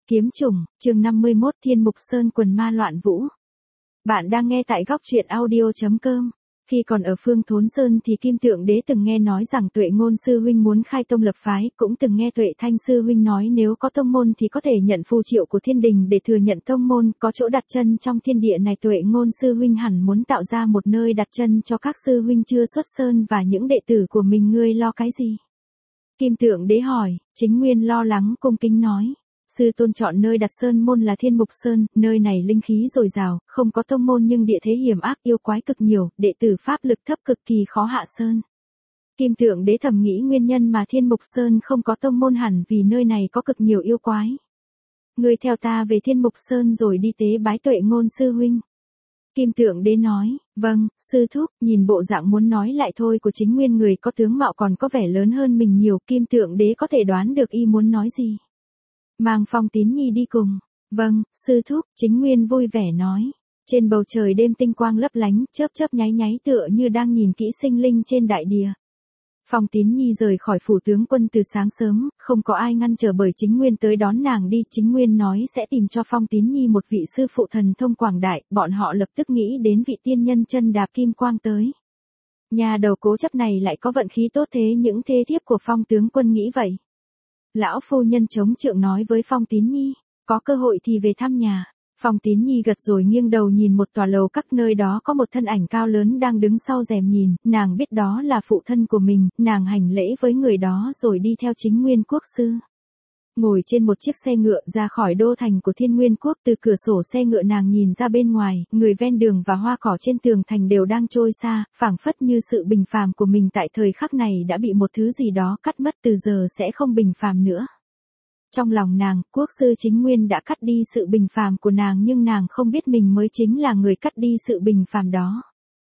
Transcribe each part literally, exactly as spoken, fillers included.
Kiếm chủng, chương năm mươi mốt Thiên Mục Sơn quần ma loạn vũ. Bạn đang nghe tại góc truyện audio.com. Khi còn ở Phương Thốn Sơn thì Kim Tượng Đế từng nghe nói rằng Tuệ Ngôn sư huynh muốn khai tông lập phái, cũng từng nghe Tuệ Thanh sư huynh nói nếu có tông môn thì có thể nhận phù triệu của thiên đình để thừa nhận tông môn, có chỗ đặt chân trong thiên địa này. Tuệ Ngôn sư huynh hẳn muốn tạo ra một nơi đặt chân cho các sư huynh chưa xuất sơn và những đệ tử của mình. Ngươi lo cái gì? Kim Tượng Đế hỏi. Chính Nguyên lo lắng cung kính nói. Sư tôn chọn nơi đặt sơn môn là Thiên Mục Sơn, nơi này linh khí dồi dào, không có tông môn nhưng địa thế hiểm ác, yêu quái cực nhiều, đệ tử pháp lực thấp cực kỳ khó hạ sơn. Kim Tượng Đế thầm nghĩ nguyên nhân mà Thiên Mục Sơn không có tông môn hẳn vì nơi này có cực nhiều yêu quái. Ngươi theo ta về Thiên Mục Sơn rồi đi tế bái Tuệ Ngôn sư huynh. Kim Tượng Đế nói. Vâng, sư thúc. Nhìn bộ dạng muốn nói lại thôi của Chính Nguyên, người có tướng mạo còn có vẻ lớn hơn mình nhiều, Kim Tượng Đế có thể đoán được y muốn nói gì. Mang Phong Tín Nhi đi cùng. Vâng, sư thúc. Chính Nguyên vui vẻ nói. Trên bầu trời đêm tinh quang lấp lánh, chớp chớp nháy nháy tựa như đang nhìn kỹ sinh linh trên đại địa. Phong Tín Nhi rời khỏi phủ tướng quân từ sáng sớm, không có ai ngăn trở bởi Chính Nguyên tới đón nàng đi. Chính Nguyên nói sẽ tìm cho Phong Tín Nhi một vị sư phụ thần thông quảng đại, bọn họ lập tức nghĩ đến vị tiên nhân chân đạp kim quang tới. Nhà đầu cố chấp này lại có vận khí tốt thế, những thê thiếp của Phong tướng quân nghĩ vậy. Lão phu nhân chống trượng nói với Phong Tín Nhi, có cơ hội thì về thăm nhà. Phong Tín Nhi gật rồi nghiêng đầu nhìn một tòa lầu các, nơi đó có một thân ảnh cao lớn đang đứng sau rèm nhìn, nàng biết đó là phụ thân của mình, nàng hành lễ với người đó rồi đi theo Chính Nguyên quốc sư. Ngồi trên một chiếc xe ngựa ra khỏi đô thành của Thiên Nguyên quốc, từ cửa sổ xe ngựa nàng nhìn ra bên ngoài, người ven đường và hoa cỏ trên tường thành đều đang trôi xa, phảng phất như sự bình phàm của mình tại thời khắc này đã bị một thứ gì đó cắt mất, từ giờ sẽ không bình phàm nữa. Trong lòng nàng, quốc sư Chính Nguyên đã cắt đi sự bình phàm của nàng, nhưng nàng không biết mình mới chính là người cắt đi sự bình phàm đó.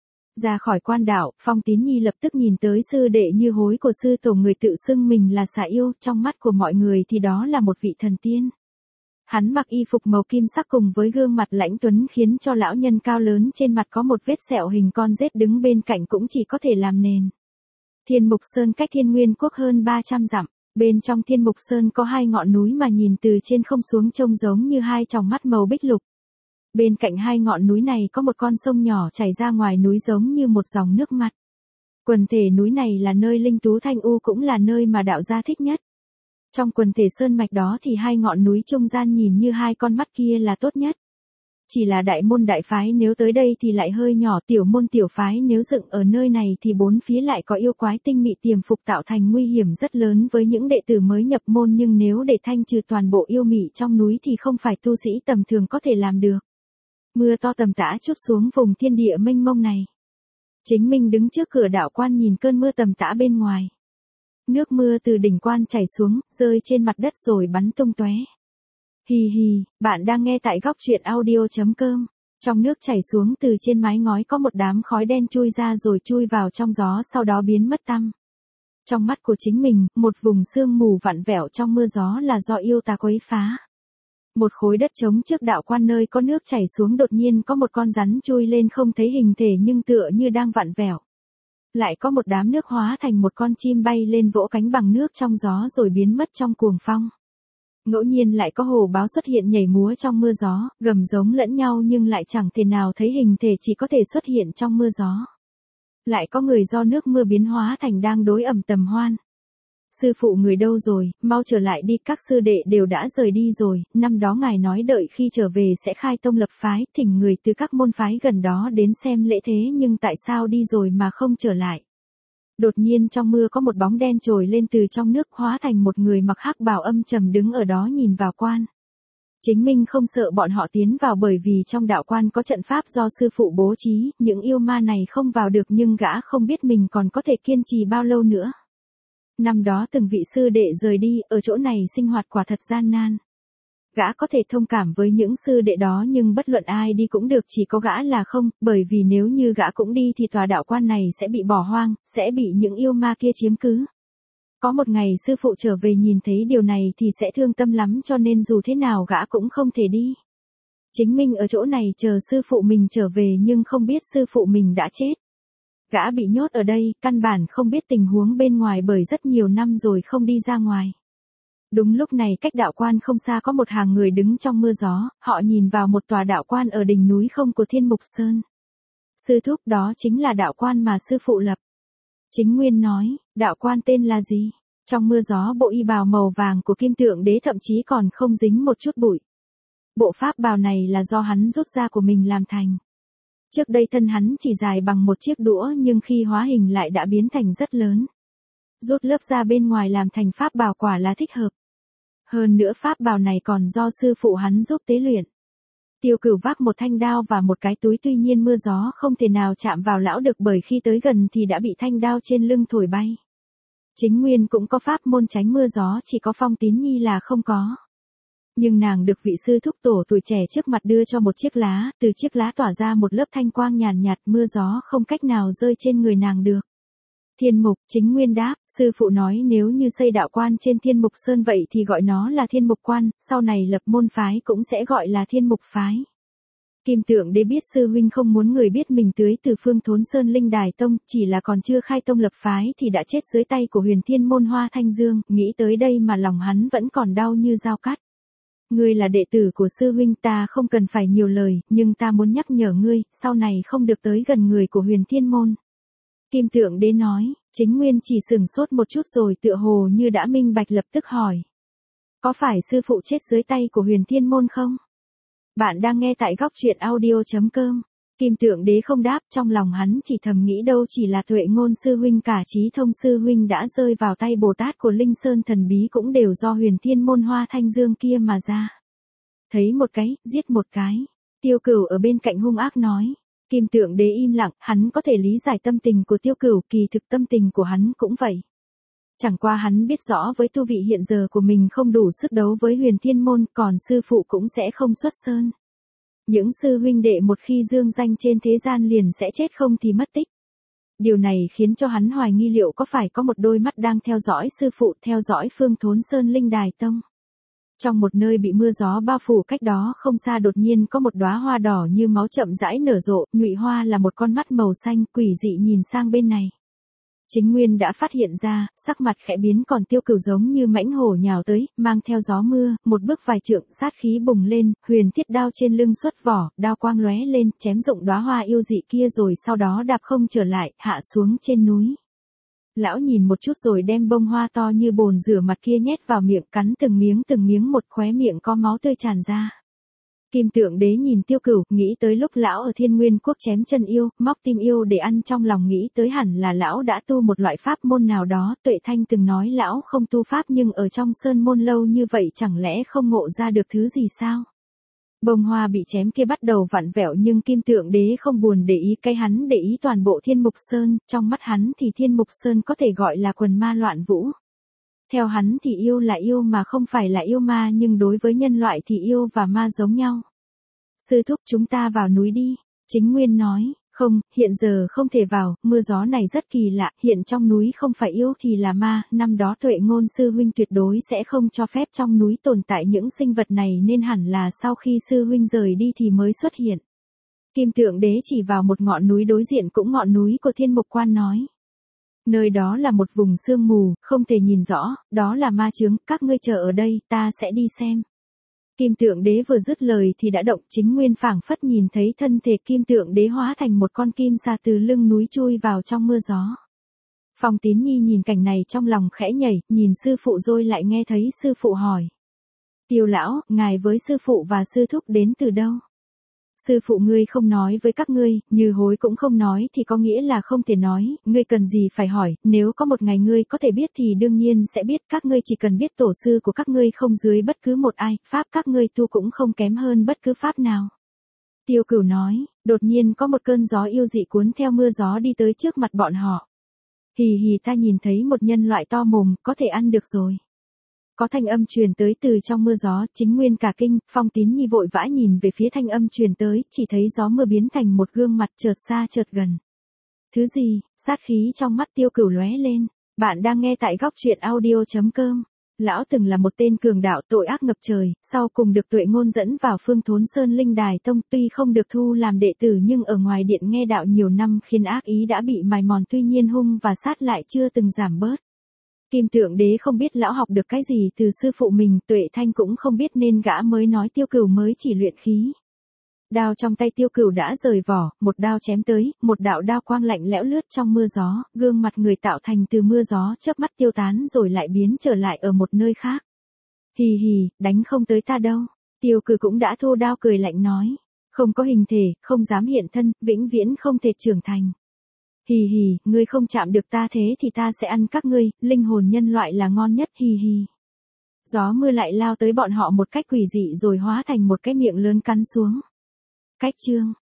Ra khỏi quan đạo, Phong Tín Nhi lập tức nhìn tới sư đệ như hối của sư tổ, người tự xưng mình là Xà Yêu, trong mắt của mọi người thì đó là một vị thần tiên. Hắn mặc y phục màu kim sắc cùng với gương mặt lãnh tuấn khiến cho lão nhân cao lớn trên mặt có một vết sẹo hình con rết đứng bên cạnh cũng chỉ có thể làm nền. Thiên Mục Sơn cách Thiên Nguyên quốc hơn ba trăm dặm. Bên trong Thiên Mục Sơn có hai ngọn núi mà nhìn từ trên không xuống trông giống như hai tròng mắt màu bích lục. Bên cạnh hai ngọn núi này có một con sông nhỏ chảy ra ngoài núi giống như một dòng nước mặt. Quần thể núi này là nơi Linh Tú Thanh U, cũng là nơi mà đạo gia thích nhất. Trong quần thể sơn mạch đó thì hai ngọn núi trung gian nhìn như hai con mắt kia là tốt nhất. Chỉ là đại môn đại phái nếu tới đây thì lại hơi nhỏ, tiểu môn tiểu phái nếu dựng ở nơi này thì bốn phía lại có yêu quái tinh mị tiềm phục tạo thành nguy hiểm rất lớn với những đệ tử mới nhập môn, nhưng nếu để thanh trừ toàn bộ yêu mị trong núi thì không phải tu sĩ tầm thường có thể làm được. Mưa to tầm tã trút xuống vùng thiên địa mênh mông này. Chính Minh đứng trước cửa đạo quan nhìn cơn mưa tầm tã bên ngoài. Nước mưa từ đỉnh quan chảy xuống, rơi trên mặt đất rồi bắn tung tóe. Hì hì, bạn đang nghe tại góc truyện audio.com. Trong nước chảy xuống từ trên mái ngói có một đám khói đen chui ra rồi chui vào trong gió, sau đó biến mất tăm. Trong mắt của chính mình, một vùng sương mù vặn vẹo trong mưa gió là do yêu tà quấy phá. Một khối đất trống trước đạo quan nơi có nước chảy xuống, đột nhiên có một con rắn chui lên, không thấy hình thể nhưng tựa như đang vặn vẹo. Lại có một đám nước hóa thành một con chim bay lên vỗ cánh bằng nước trong gió rồi biến mất trong cuồng phong. Ngẫu nhiên lại có hổ báo xuất hiện nhảy múa trong mưa gió, gầm giống lẫn nhau nhưng lại chẳng thể nào thấy hình thể, chỉ có thể xuất hiện trong mưa gió. Lại có người do nước mưa biến hóa thành đang đối ẩm tầm hoan. Sư phụ người đâu rồi, mau trở lại đi, các sư đệ đều đã rời đi rồi, năm đó ngài nói đợi khi trở về sẽ khai tông lập phái, thỉnh người từ các môn phái gần đó đến xem lễ thế, nhưng tại sao đi rồi mà không trở lại. Đột nhiên trong mưa có một bóng đen trồi lên từ trong nước, hóa thành một người mặc hắc bào âm trầm đứng ở đó nhìn vào quan. Chính Minh không sợ bọn họ tiến vào bởi vì trong đạo quan có trận pháp do sư phụ bố trí, những yêu ma này không vào được, nhưng gã không biết mình còn có thể kiên trì bao lâu nữa. Năm đó từng vị sư đệ rời đi, ở chỗ này sinh hoạt quả thật gian nan. Gã có thể thông cảm với những sư đệ đó, nhưng bất luận ai đi cũng được, chỉ có gã là không, bởi vì nếu như gã cũng đi thì tòa đạo quan này sẽ bị bỏ hoang, sẽ bị những yêu ma kia chiếm cứ. Có một ngày sư phụ trở về nhìn thấy điều này thì sẽ thương tâm lắm, cho nên dù thế nào gã cũng không thể đi. Chính Minh ở chỗ này chờ sư phụ mình trở về nhưng không biết sư phụ mình đã chết. Gã bị nhốt ở đây, căn bản không biết tình huống bên ngoài bởi rất nhiều năm rồi không đi ra ngoài. Đúng lúc này cách đạo quan không xa có một hàng người đứng trong mưa gió, họ nhìn vào một tòa đạo quan ở đỉnh núi không của Thiên Mục Sơn. Sư thúc, đó chính là đạo quan mà sư phụ lập. Chính Nguyên nói, đạo quan tên là gì? Trong mưa gió bộ y bào màu vàng của Kim Tượng Đế thậm chí còn không dính một chút bụi. Bộ pháp bào này là do hắn rút ra của mình làm thành. Trước đây thân hắn chỉ dài bằng một chiếc đũa nhưng khi hóa hình lại đã biến thành rất lớn. Rút lớp da bên ngoài làm thành pháp bào quả là thích hợp. Hơn nữa pháp bào này còn do sư phụ hắn giúp tế luyện. Tiêu Cửu vác một thanh đao và một cái túi, tuy nhiên mưa gió không thể nào chạm vào lão được bởi khi tới gần thì đã bị thanh đao trên lưng thổi bay. Chính Nguyên cũng có pháp môn tránh mưa gió, chỉ có Phong Tín Nhi là không có. Nhưng nàng được vị sư thúc tổ tuổi trẻ trước mặt đưa cho một chiếc lá, từ chiếc lá tỏa ra một lớp thanh quang nhàn nhạt, mưa gió không cách nào rơi trên người nàng được. Thiên Mục, Chính Nguyên đáp, sư phụ nói nếu như xây đạo quan trên Thiên Mục Sơn vậy thì gọi nó là Thiên Mục Quan, sau này lập môn phái cũng sẽ gọi là Thiên Mục Phái. Kim Tượng Đế biết sư huynh không muốn người biết mình tưới từ Phương Thốn Sơn Linh Đài Tông, chỉ là còn chưa khai tông lập phái thì đã chết dưới tay của Huyền Thiên Môn Hoa Thanh Dương, nghĩ tới đây mà lòng hắn vẫn còn đau như dao cắt. Ngươi là đệ tử của sư huynh, ta không cần phải nhiều lời, nhưng ta muốn nhắc nhở ngươi, sau này không được tới gần người của Huyền Thiên Môn. Kim Tượng Đế nói, Chính Nguyên chỉ sừng sốt một chút rồi tựa hồ như đã minh bạch lập tức hỏi. Có phải sư phụ chết dưới tay của Huyền Thiên Môn không? Bạn đang nghe tại góc truyện audio chấm com. Kim Tượng Đế không đáp, trong lòng hắn chỉ thầm nghĩ đâu chỉ là Tuệ Ngôn sư huynh, cả Chí Thông sư huynh đã rơi vào tay Bồ Tát của Linh Sơn thần bí cũng đều do Huyền Thiên Môn Hoa Thanh Dương kia mà ra. Thấy một cái, giết một cái. Tiêu Cửu ở bên cạnh hung ác nói. Kim Tượng Đế im lặng, hắn có thể lý giải tâm tình của Tiêu Cửu, kỳ thực tâm tình của hắn cũng vậy. Chẳng qua hắn biết rõ với tu vị hiện giờ của mình không đủ sức đấu với Huyền Thiên Môn, còn sư phụ cũng sẽ không xuất sơn. Những sư huynh đệ một khi dương danh trên thế gian liền sẽ chết không thì mất tích. Điều này khiến cho hắn hoài nghi liệu có phải có một đôi mắt đang theo dõi sư phụ, theo dõi Phương Thốn Sơn Linh Đài Tông. Trong một nơi bị mưa gió bao phủ cách đó không xa đột nhiên có một đóa hoa đỏ như máu chậm rãi nở rộ, nhụy hoa là một con mắt màu xanh quỷ dị nhìn sang bên này. Chính Nguyên đã phát hiện ra, sắc mặt khẽ biến, còn Tiêu Cửu giống như mãnh hổ nhào tới, mang theo gió mưa, một bước vài trượng, sát khí bùng lên, huyền thiết đao trên lưng xuất vỏ, đao quang lóe lên, chém rụng đóa hoa yêu dị kia rồi sau đó đạp không trở lại, hạ xuống trên núi. Lão nhìn một chút rồi đem bông hoa to như bồn rửa mặt kia nhét vào miệng, cắn từng miếng từng miếng một, khóe miệng có máu tươi tràn ra. Kim Tượng Đế nhìn Tiêu Cửu, nghĩ tới lúc lão ở Thiên Nguyên Quốc chém chân yêu, móc tim yêu để ăn, trong lòng nghĩ tới hẳn là lão đã tu một loại pháp môn nào đó. Tuệ Thanh từng nói lão không tu pháp nhưng ở trong sơn môn lâu như vậy chẳng lẽ không ngộ ra được thứ gì sao? Bông hoa bị chém kia bắt đầu vặn vẹo nhưng Kim Tượng Đế không buồn để ý, cái hắn để ý toàn bộ Thiên Mục Sơn, trong mắt hắn thì Thiên Mục Sơn có thể gọi là quần ma loạn vũ. Theo hắn thì yêu là yêu mà không phải là yêu ma, nhưng đối với nhân loại thì yêu và ma giống nhau. Sư thúc, chúng ta vào núi đi. Chính Nguyên nói, không, hiện giờ không thể vào, mưa gió này rất kỳ lạ, hiện trong núi không phải yêu thì là ma, năm đó Tuệ Ngôn sư huynh tuyệt đối sẽ không cho phép trong núi tồn tại những sinh vật này nên hẳn là sau khi sư huynh rời đi thì mới xuất hiện. Kim Tượng Đế chỉ vào một ngọn núi đối diện cũng ngọn núi của Thiên Mục Quan nói. Nơi đó là một vùng sương mù, không thể nhìn rõ, đó là ma chướng, các ngươi chờ ở đây, ta sẽ đi xem. Kim Tượng Đế vừa dứt lời thì đã động, Chính Nguyên phảng phất nhìn thấy thân thể Kim Tượng Đế hóa thành một con kim sa từ lưng núi chui vào trong mưa gió. Phong Tín Nhi nhìn cảnh này trong lòng khẽ nhảy, nhìn sư phụ rồi lại nghe thấy sư phụ hỏi. Tiêu lão, ngài với sư phụ và sư thúc đến từ đâu? Sư phụ ngươi không nói với các ngươi, Như Hối cũng không nói thì có nghĩa là không thể nói, ngươi cần gì phải hỏi, nếu có một ngày ngươi có thể biết thì đương nhiên sẽ biết, các ngươi chỉ cần biết tổ sư của các ngươi không dưới bất cứ một ai, pháp các ngươi tu cũng không kém hơn bất cứ pháp nào. Tiêu Cửu nói, đột nhiên có một cơn gió yêu dị cuốn theo mưa gió đi tới trước mặt bọn họ. Hì hì, ta nhìn thấy một nhân loại to mồm, có thể ăn được rồi. Có thanh âm truyền tới từ trong mưa gió, Chính Nguyên cả kinh, Phong Tín Nhi vội vã nhìn về phía thanh âm truyền tới, chỉ thấy gió mưa biến thành một gương mặt chợt xa chợt gần. Thứ gì? Sát khí trong mắt Tiêu Cửu lóe lên. Bạn đang nghe tại góc truyện audio chấm com. Lão từng là một tên cường đạo tội ác ngập trời, sau cùng được Tuệ Ngôn dẫn vào Phương Thốn Sơn Linh Đài Tông, tuy không được thu làm đệ tử nhưng ở ngoài điện nghe đạo nhiều năm khiến ác ý đã bị mài mòn, tuy nhiên hung và sát lại chưa từng giảm bớt. Kim Tượng Đế không biết lão học được cái gì từ sư phụ mình, Tuệ Thanh cũng không biết nên gã mới nói Tiêu Cửu mới chỉ luyện khí. Đao trong tay Tiêu Cửu đã rời vỏ, một đao chém tới, một đạo đao quang lạnh lẽo lướt trong mưa gió, gương mặt người tạo thành từ mưa gió chớp mắt tiêu tán rồi lại biến trở lại ở một nơi khác. Hì hì, đánh không tới ta đâu. Tiêu Cửu cũng đã thu đao cười lạnh nói. Không có hình thể, không dám hiện thân, vĩnh viễn không thể trưởng thành. Hì hì, ngươi không chạm được ta thế thì ta sẽ ăn các ngươi, linh hồn nhân loại là ngon nhất, hì hì. Gió mưa lại lao tới bọn họ một cách quỷ dị rồi hóa thành một cái miệng lớn cắn xuống. Cách chương